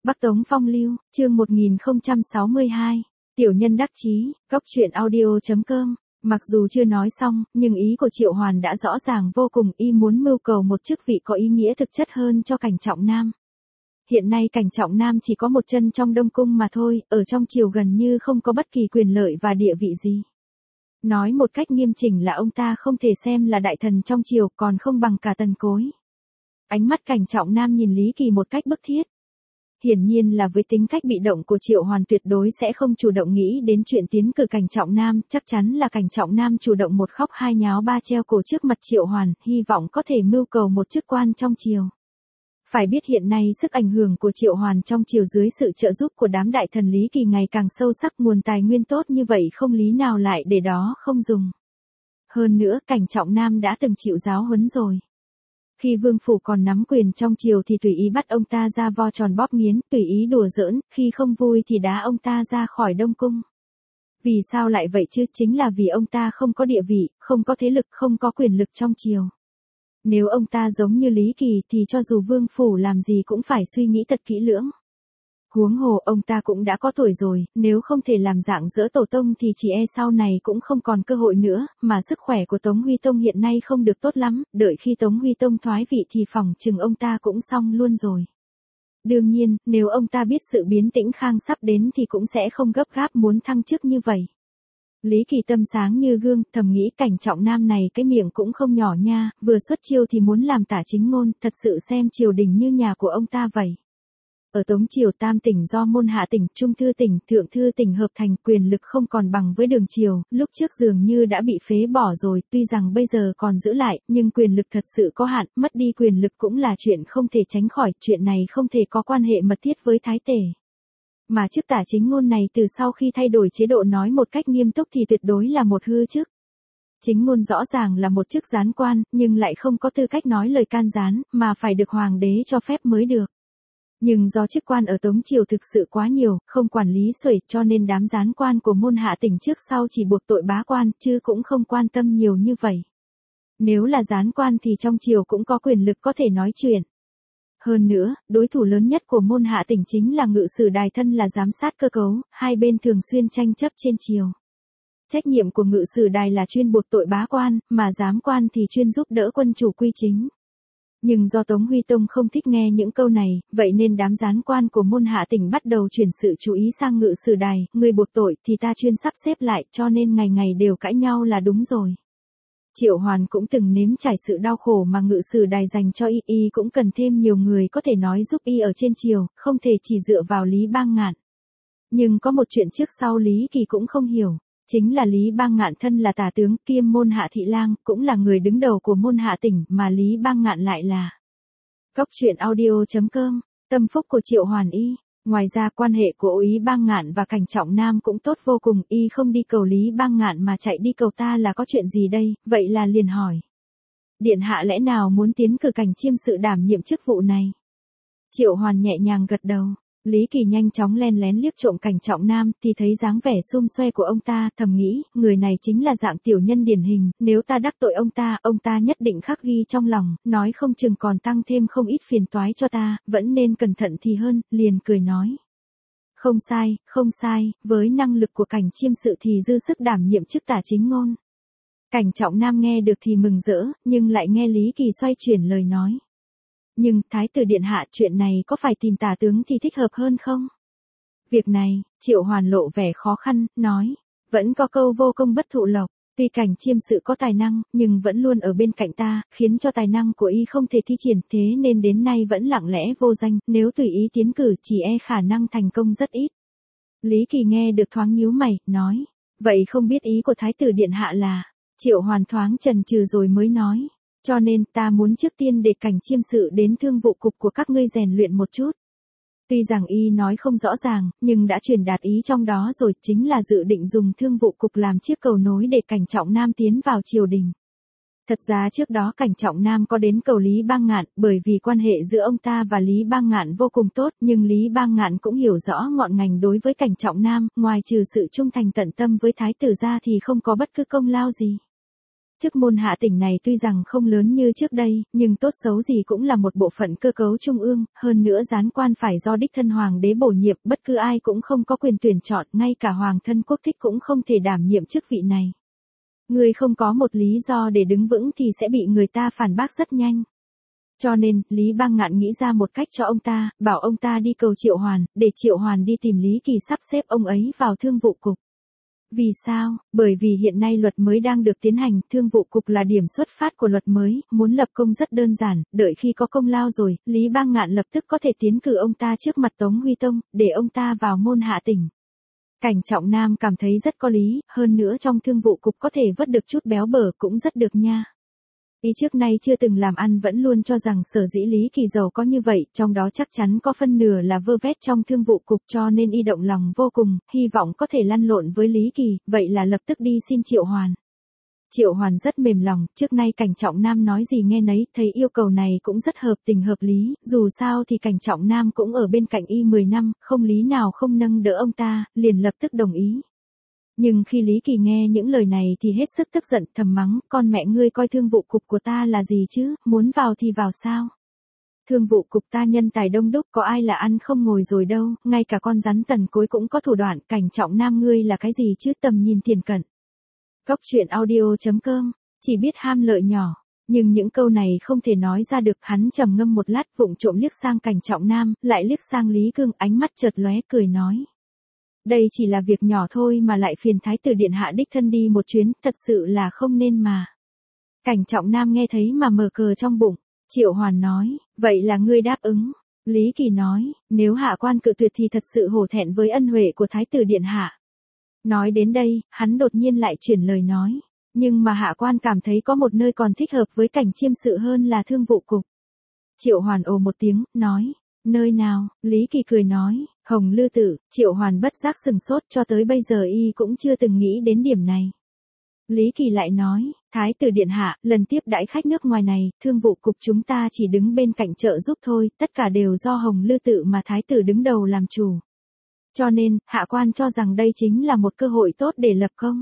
Bắc Tống Phong Lưu, chương 1062, Tiểu nhân đắc chí, góc truyện audio.com. Mặc dù chưa nói xong, nhưng ý của Triệu Hoàn đã rõ ràng vô cùng, y muốn mưu cầu một chức vị có ý nghĩa thực chất hơn cho Cảnh Trọng Nam. Hiện nay Cảnh Trọng Nam chỉ có một chân trong Đông Cung mà thôi, ở trong triều gần như không có bất kỳ quyền lợi và địa vị gì. Nói một cách nghiêm chỉnh là ông ta không thể xem là đại thần trong triều, còn không bằng cả Tần Cối. Ánh mắt Cảnh Trọng Nam nhìn Lý Kỳ một cách bức thiết. Hiển nhiên là với tính cách bị động của Triệu Hoàn tuyệt đối sẽ không chủ động nghĩ đến chuyện tiến cử Cảnh Trọng Nam, chắc chắn là Cảnh Trọng Nam chủ động một khóc hai nháo ba treo cổ trước mặt Triệu Hoàn, hy vọng có thể mưu cầu một chức quan trong triều. Phải biết hiện nay sức ảnh hưởng của Triệu Hoàn trong triều dưới sự trợ giúp của đám đại thần Lý Kỳ ngày càng sâu sắc, nguồn tài nguyên tốt như vậy không lý nào lại để đó không dùng. Hơn nữa Cảnh Trọng Nam đã từng chịu giáo huấn rồi. Khi Vương Phủ còn nắm quyền trong triều thì tùy ý bắt ông ta ra vo tròn bóp nghiến, tùy ý đùa giỡn, khi không vui thì đá ông ta ra khỏi Đông Cung. Vì sao lại vậy chứ? Chính là vì ông ta không có địa vị, không có thế lực, không có quyền lực trong triều. Nếu ông ta giống như Lý Kỳ thì cho dù Vương Phủ làm gì cũng phải suy nghĩ thật kỹ lưỡng. Huống hồ ông ta cũng đã có tuổi rồi, nếu không thể làm dạng dỡ tổ tông thì chỉ e sau này cũng không còn cơ hội nữa, mà sức khỏe của Tống Huy Tông hiện nay không được tốt lắm, đợi khi Tống Huy Tông thoái vị thì phỏng chừng ông ta cũng xong luôn rồi. Đương nhiên, nếu ông ta biết sự biến tĩnh Khang sắp đến thì cũng sẽ không gấp gáp muốn thăng chức như vậy. Lý Kỳ tâm sáng như gương, thầm nghĩ Cảnh Trọng Nam này cái miệng cũng không nhỏ nha, vừa xuất chiêu thì muốn làm tả chính ngôn, thật sự xem triều đình như nhà của ông ta vậy. Ở Tống triều Tam tỉnh do Môn Hạ tỉnh, Trung Thư tỉnh, Thượng Thư tỉnh hợp thành, quyền lực không còn bằng với Đường triều, lúc trước dường như đã bị phế bỏ rồi, tuy rằng bây giờ còn giữ lại, nhưng quyền lực thật sự có hạn, mất đi quyền lực cũng là chuyện không thể tránh khỏi, chuyện này không thể có quan hệ mật thiết với Thái Tể. Mà chức tả chính ngôn này từ sau khi thay đổi chế độ nói một cách nghiêm túc thì tuyệt đối là một hư chức. Chính ngôn rõ ràng là một chức gián quan, nhưng lại không có tư cách nói lời can gián, mà phải được hoàng đế cho phép mới được. Nhưng do chức quan ở Tống triều thực sự quá nhiều, không quản lý xuể, cho nên đám gián quan của Môn Hạ tỉnh trước sau chỉ buộc tội bá quan, chứ cũng không quan tâm nhiều như vậy. Nếu là gián quan thì trong triều cũng có quyền lực có thể nói chuyện. Hơn nữa, đối thủ lớn nhất của Môn Hạ tỉnh chính là Ngự sử Đài thân là giám sát cơ cấu, hai bên thường xuyên tranh chấp trên triều. Trách nhiệm của Ngự sử Đài là chuyên buộc tội bá quan, mà giám quan thì chuyên giúp đỡ quân chủ quy chính. Nhưng do Tống Huy Tông không thích nghe những câu này, vậy nên đám gián quan của Môn Hạ tỉnh bắt đầu chuyển sự chú ý sang Ngự sử Đài, người buộc tội thì ta chuyên sắp xếp lại, cho nên ngày ngày đều cãi nhau là đúng rồi. Triệu Hoàn cũng từng nếm trải sự đau khổ mà Ngự sử Đài dành cho y cũng cần thêm nhiều người có thể nói giúp y ở trên triều, không thể chỉ dựa vào Lý Bang Ngạn. Nhưng có một chuyện trước sau Lý Kỳ cũng không hiểu. Chính là Lý Bang Ngạn thân là tả tướng kiêm Môn Hạ thị lang, cũng là người đứng đầu của Môn Hạ tỉnh, mà Lý Bang Ngạn lại là góc truyện audio.com, tâm phúc của Triệu Hoàn y. Ngoài ra quan hệ của Lý Bang Ngạn và Cảnh Trọng Nam cũng tốt vô cùng, y không đi cầu Lý Bang Ngạn mà chạy đi cầu ta là có chuyện gì đây, vậy là liền hỏi. Điện hạ lẽ nào muốn tiến cử Cảnh Chiêm sự đảm nhiệm chức vụ này? Triệu Hoàn nhẹ nhàng gật đầu. Lý Kỳ nhanh chóng len lén liếc trộm Cảnh Trọng Nam thì thấy dáng vẻ xum xoe của ông ta, thầm nghĩ, người này chính là dạng tiểu nhân điển hình, nếu ta đắc tội ông ta nhất định khắc ghi trong lòng, nói không chừng còn tăng thêm không ít phiền toái cho ta, vẫn nên cẩn thận thì hơn, liền cười nói. Không sai, với năng lực của Cảnh Chiêm sự thì dư sức đảm nhiệm chức tả chính ngôn. Cảnh Trọng Nam nghe được thì mừng rỡ, nhưng lại nghe Lý Kỳ xoay chuyển lời nói. Nhưng, Thái tử điện hạ, chuyện này có phải tìm tả tướng thì thích hợp hơn không? Việc này, Triệu Hoàn lộ vẻ khó khăn, nói, vẫn có câu vô công bất thụ lộc, tuy Cảnh Chiêm sự có tài năng, nhưng vẫn luôn ở bên cạnh ta, khiến cho tài năng của y không thể thi triển, thế nên đến nay vẫn lặng lẽ vô danh, nếu tùy ý tiến cử chỉ e khả năng thành công rất ít. Lý Kỳ nghe được thoáng nhíu mày, nói, vậy không biết ý của Thái tử điện hạ là, Triệu Hoàn thoáng chần chừ rồi mới nói. Cho nên ta muốn trước tiên để Cảnh Chiêm sự đến thương vụ cục của các ngươi rèn luyện một chút. Tuy rằng y nói không rõ ràng, nhưng đã truyền đạt ý trong đó rồi, chính là dự định dùng thương vụ cục làm chiếc cầu nối để Cảnh Trọng Nam tiến vào triều đình. Thật ra trước đó Cảnh Trọng Nam có đến cầu Lý Bang Ngạn, bởi vì quan hệ giữa ông ta và Lý Bang Ngạn vô cùng tốt, nhưng Lý Bang Ngạn cũng hiểu rõ ngọn ngành đối với Cảnh Trọng Nam, ngoài trừ sự trung thành tận tâm với thái tử ra thì không có bất cứ công lao gì. Chức môn hạ tỉnh này tuy rằng không lớn như trước đây, nhưng tốt xấu gì cũng là một bộ phận cơ cấu trung ương, hơn nữa gián quan phải do đích thân hoàng đế bổ nhiệm, bất cứ ai cũng không có quyền tuyển chọn, ngay cả hoàng thân quốc thích cũng không thể đảm nhiệm chức vị này. Người không có một lý do để đứng vững thì sẽ bị người ta phản bác rất nhanh. Cho nên, Lý Bang Ngạn nghĩ ra một cách cho ông ta, bảo ông ta đi cầu Triệu Hoàn, để Triệu Hoàn đi tìm Lý Kỳ sắp xếp ông ấy vào thương vụ cục. Vì sao? Bởi vì hiện nay luật mới đang được tiến hành, thương vụ cục là điểm xuất phát của luật mới, muốn lập công rất đơn giản, đợi khi có công lao rồi, Lý Bang Ngạn lập tức có thể tiến cử ông ta trước mặt Tống Huy Tông, để ông ta vào môn hạ tỉnh. Cảnh Trọng Nam cảm thấy rất có lý, hơn nữa trong thương vụ cục có thể vớt được chút béo bở cũng rất được nha. Ý trước nay chưa từng làm ăn vẫn luôn cho rằng sở dĩ Lý Kỳ giàu có như vậy, trong đó chắc chắn có phân nửa là vơ vét trong thương vụ cục, cho nên y động lòng vô cùng, hy vọng có thể lăn lộn với Lý Kỳ, vậy là lập tức đi xin Triệu Hoàn. Triệu Hoàn rất mềm lòng, trước nay Cảnh Trọng Nam nói gì nghe nấy, thấy yêu cầu này cũng rất hợp tình hợp lý, dù sao thì Cảnh Trọng Nam cũng ở bên cạnh y 10 năm, không lý nào không nâng đỡ ông ta, liền lập tức đồng ý. Nhưng khi Lý Kỳ nghe những lời này thì hết sức tức giận, thầm mắng, con mẹ ngươi coi thương vụ cục của ta là gì chứ, muốn vào thì vào sao? Thương vụ cục ta nhân tài đông đúc, có ai là ăn không ngồi rồi đâu, ngay cả con rắn tần cối cũng có thủ đoạn, Cảnh Trọng Nam ngươi là cái gì chứ, tầm nhìn thiển cận. Góc truyện audio.com, chỉ biết ham lợi nhỏ, nhưng những câu này không thể nói ra được, hắn trầm ngâm một lát vụng trộm liếc sang Cảnh Trọng Nam, lại liếc sang Lý Cương, ánh mắt chợt lóe cười nói. Đây chỉ là việc nhỏ thôi mà lại phiền Thái tử điện hạ đích thân đi một chuyến, thật sự là không nên mà. Cảnh Trọng Nam nghe thấy mà mở cờ trong bụng, Triệu Hoàn nói, vậy là ngươi đáp ứng. Lý Kỳ nói, nếu hạ quan cự tuyệt thì thật sự hổ thẹn với ân huệ của Thái tử điện hạ. Nói đến đây, hắn đột nhiên lại chuyển lời nói, nhưng mà hạ quan cảm thấy có một nơi còn thích hợp với Cảnh chiêm sự hơn là thương vụ cục. Triệu Hoàn ồ một tiếng, nói, nơi nào? Lý Kỳ cười nói, Hồng Lư Tự. Triệu Hoàn bất giác sừng sốt, cho tới bây giờ y cũng chưa từng nghĩ đến điểm này. Lý Kỳ lại nói, Thái tử điện hạ, lần tiếp đãi khách nước ngoài này, thương vụ cục chúng ta chỉ đứng bên cạnh trợ giúp thôi, tất cả đều do Hồng Lư Tự mà Thái tử đứng đầu làm chủ. Cho nên, hạ quan cho rằng đây chính là một cơ hội tốt để lập công.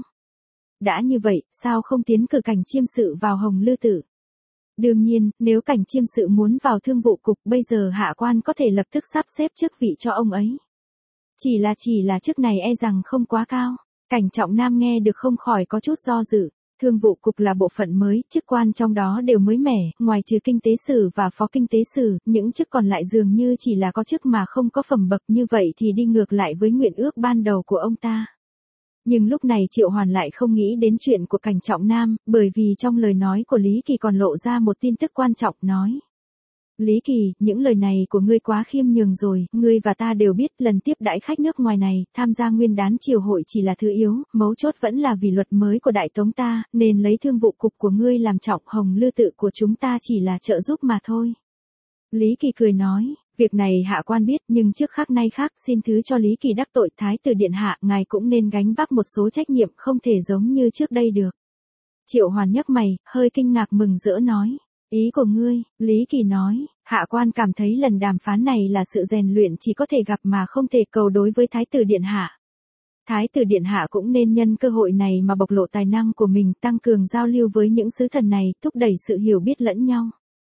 Đã như vậy, sao không tiến cử Cảnh chiêm sự vào Hồng Lư Tự? Đương nhiên, nếu Cảnh chiêm sự muốn vào thương vụ cục, bây giờ hạ quan có thể lập tức sắp xếp chức vị cho ông ấy. Chỉ là chức này e rằng không quá cao. Cảnh Trọng Nam nghe được không khỏi có chút do dự. Thương vụ cục là bộ phận mới, chức quan trong đó đều mới mẻ, ngoài trừ kinh tế sử và phó kinh tế sử, những chức còn lại dường như chỉ là có chức mà không có phẩm bậc, như vậy thì đi ngược lại với nguyện ước ban đầu của ông ta. Nhưng lúc này Triệu Hoàn lại không nghĩ đến chuyện của Cảnh Trọng Nam, bởi vì trong lời nói của Lý Kỳ còn lộ ra một tin tức quan trọng, nói. Lý Kỳ, những lời này của ngươi quá khiêm nhường rồi, ngươi và ta đều biết lần tiếp đãi khách nước ngoài này, tham gia nguyên đán triều hội chỉ là thứ yếu, mấu chốt vẫn là vì luật mới của Đại Tống ta, nên lấy thương vụ cục của ngươi làm trọng, Hồng Lư Tự của chúng ta chỉ là trợ giúp mà thôi. Lý Kỳ cười nói, việc này hạ quan biết, nhưng trước khác nay khác, xin thứ cho Lý Kỳ đắc tội Thái tử điện hạ, ngài cũng nên gánh vác một số trách nhiệm, không thể giống như trước đây được. Triệu Hoàn nhấc mày, hơi kinh ngạc mừng rỡ nói. Ý của ngươi, Lý Kỳ nói, hạ quan cảm thấy lần đàm phán này là sự rèn luyện chỉ có thể gặp mà không thể cầu đối với Thái tử điện hạ. Thái tử điện hạ cũng nên nhân cơ hội này mà bộc lộ tài năng của mình, tăng cường giao lưu với những sứ thần này, thúc đẩy sự hiểu biết lẫn nhau.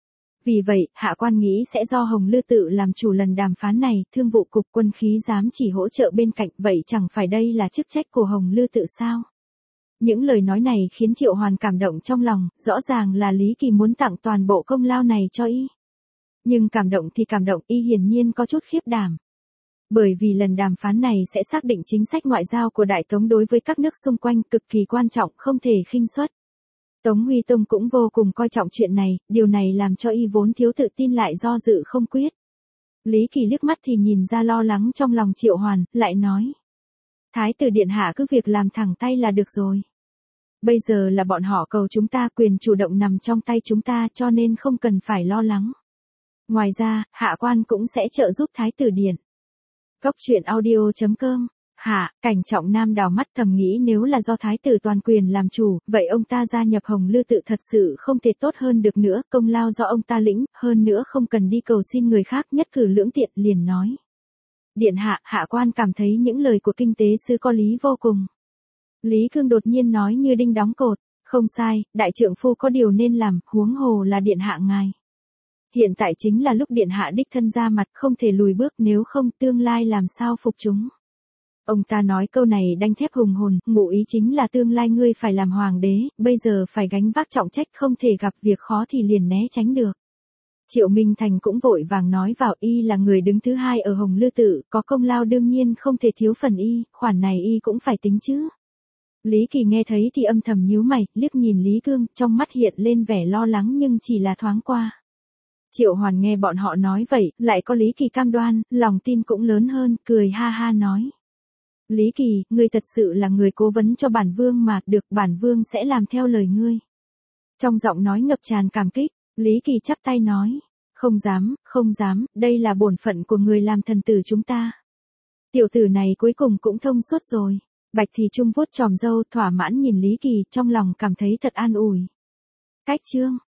Vì vậy, hạ quan nghĩ sẽ do Hồng Lư Tự làm chủ lần đàm phán này, thương vụ cục quân khí giám chỉ hỗ trợ bên cạnh, vậy chẳng phải đây là chức trách của Hồng Lư Tự sao? Những lời nói này khiến Triệu Hoàn cảm động trong lòng, rõ ràng là Lý Kỳ muốn tặng toàn bộ công lao này cho y. Nhưng cảm động thì cảm động, y hiển nhiên có chút khiếp đảm. Bởi vì lần đàm phán này sẽ xác định chính sách ngoại giao của Đại Tống đối với các nước xung quanh, cực kỳ quan trọng, không thể khinh suất. Tống Huy Tông cũng vô cùng coi trọng chuyện này, điều này làm cho y vốn thiếu tự tin lại do dự không quyết. Lý Kỳ liếc mắt thì nhìn ra lo lắng trong lòng Triệu Hoàn, lại nói. Thái tử điện hạ cứ việc làm thẳng tay là được rồi. Bây giờ là bọn họ cầu chúng ta, quyền chủ động nằm trong tay chúng ta, cho nên không cần phải lo lắng. Ngoài ra, hạ quan cũng sẽ trợ giúp Thái tử điện. Góc truyện audio.com. Hạ, Cảnh Trọng Nam đào mắt thầm nghĩ nếu là do Thái tử toàn quyền làm chủ, vậy ông ta gia nhập Hồng Lư Tự thật sự không thể tốt hơn được nữa, công lao do ông ta lĩnh, hơn nữa không cần đi cầu xin người khác, nhất cử lưỡng tiện, liền nói. Điện hạ, hạ quan cảm thấy những lời của kinh tế sư có lý vô cùng. Lý Cương đột nhiên nói như đinh đóng cột, Không sai, đại trượng phu có điều nên làm, huống hồ là điện hạ ngài. Hiện tại chính là lúc điện hạ đích thân ra mặt, không thể lùi bước, nếu không tương lai làm sao phục chúng. Ông ta nói câu này đanh thép hùng hồn, ngụ ý chính là tương lai ngươi phải làm hoàng đế, bây giờ phải gánh vác trọng trách, không thể gặp việc khó thì liền né tránh được. Triệu Minh Thành cũng vội vàng nói vào, y là người đứng thứ hai ở Hồng Lư Tự, có công lao đương nhiên không thể thiếu phần y, khoản này y cũng phải tính chứ. Lý Kỳ nghe thấy thì âm thầm nhíu mày, liếc nhìn Lý Cương, trong mắt hiện lên vẻ lo lắng nhưng chỉ là thoáng qua. Triệu Hoàn nghe bọn họ nói vậy, lại có Lý Kỳ cam đoan, lòng tin cũng lớn hơn, cười ha ha nói. Lý Kỳ, ngươi thật sự là người cố vấn cho bản vương mà, được, bản vương sẽ làm theo lời ngươi. Trong giọng nói ngập tràn cảm kích, Lý Kỳ chắp tay nói, không dám, đây là bổn phận của người làm thần tử chúng ta. Tiểu tử này cuối cùng cũng thông suốt rồi. Bạch Thì Trung vuốt chòm râu thỏa mãn nhìn Lý Kỳ, trong lòng cảm thấy thật an ủi. Cách chương